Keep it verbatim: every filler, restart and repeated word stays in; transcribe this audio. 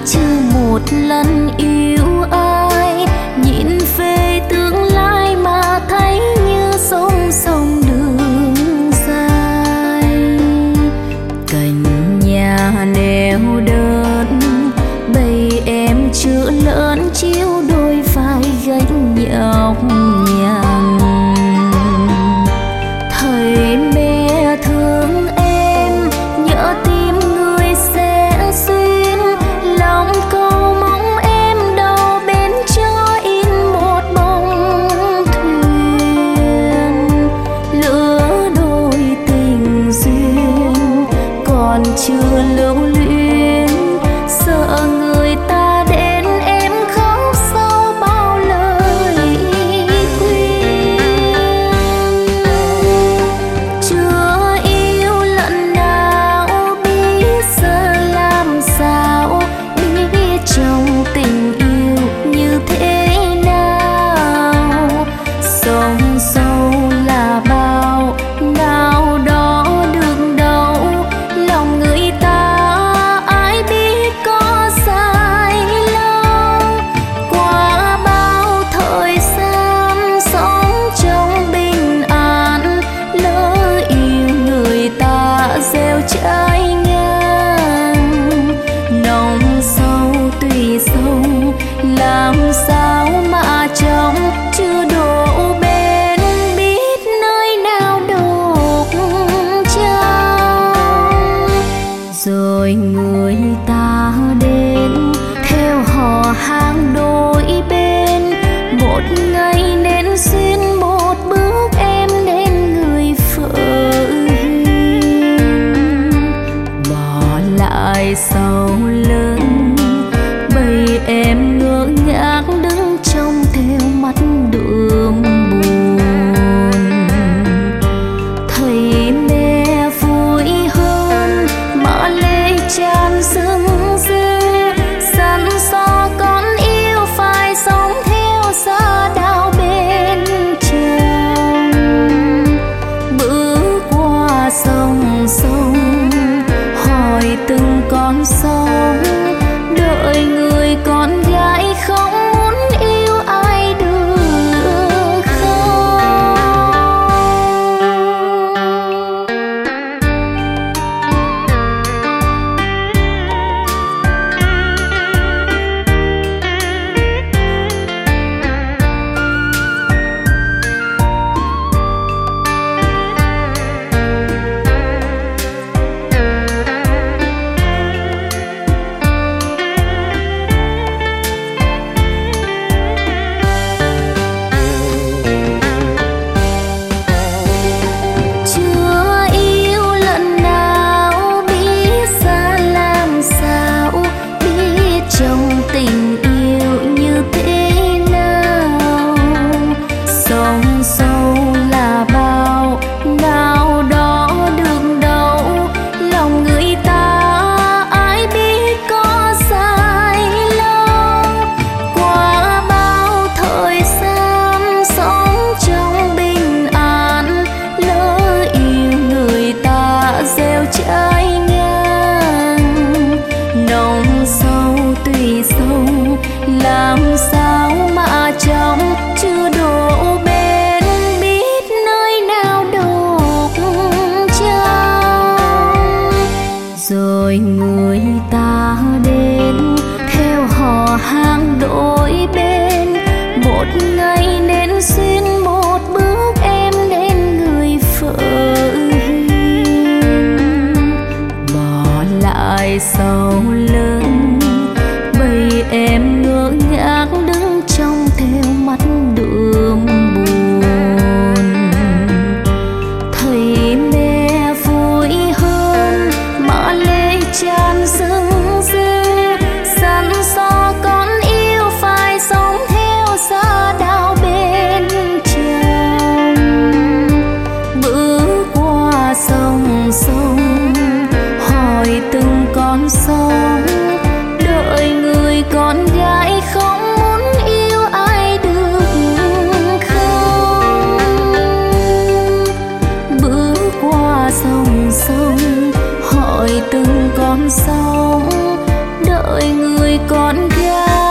chưa một lần yêu ai, nhìn về tương lai mà thấy như sông sông đường dài. Cành nhà neo đơn bầy em chưa lớn chiếu đôi vai gánh nhọc nhằn. Thầy mẹ thương em nhớ tim người sẽ xuyên, lòng câu mong em đâu bên cho in một bông thuyền. Lứa đôi tình duyên còn chưa lưu luyến, sợ người ta đến em khóc sau bao lời khuyên. Chưa yêu lần nào biết giờ làm sao, biết trong tình yêu như thế nào. Sông sâu là bao nào đó được đâu, lòng người ta ai biết có dài lâu. Qua bao thời gian sống trong bình an, lỡ yêu người ta gieo trái ngang. Nồng sâu tùy sông làm sao mà trong chưa đổ bên, biết nơi nào đục trong. Rồi người ta đến theo họ hàng đôi bên, một ngày nên xuyên một bước em nên người vợ hiền. Bỏ lại sau lưng bầy em ngơ ngác đứng trông theo mắt đường buồn. Thầy mẹ vui hơn mà lệ tràn rưng rưng, dặn dò con yêu phải sống theo giá đạo bên chồng. Bước qua sông sông hỏi từng con sông, đợi người con gái không muốn yêu ai được không. Chưa yêu lần nào biết ra làm sao, biết trong tình yêu như thế nào. Sông sâu là bao nào đó được đâu, lòng người ta ai biết có dài lâu. Qua bao thời gian sống trong bình an, lỡ yêu người ta gieo trái ngang. Nồng sâu tùy sông làm sao mà trong chưa đổ bên, biết nơi nào đục trong. Rồi người ta đến theo họ hàng đôi bên, một ngày nên xuyên một bước em nên người vợ hiền. Bỏ lại sau lưng bầy em ngơ ngác đứng trông theo mắt đường buồn. Thầy mẹ vui hơn mà lệ tràn rưng rưng, dặn dò con yêu phải sống theo giá đạo bên chồng. Bước qua sông sông hỏi từng con sông, đợi người con gái không muốn yêu ai được không. Bước qua sông sông hỏi từng con sông, đợi hỡi người con gái.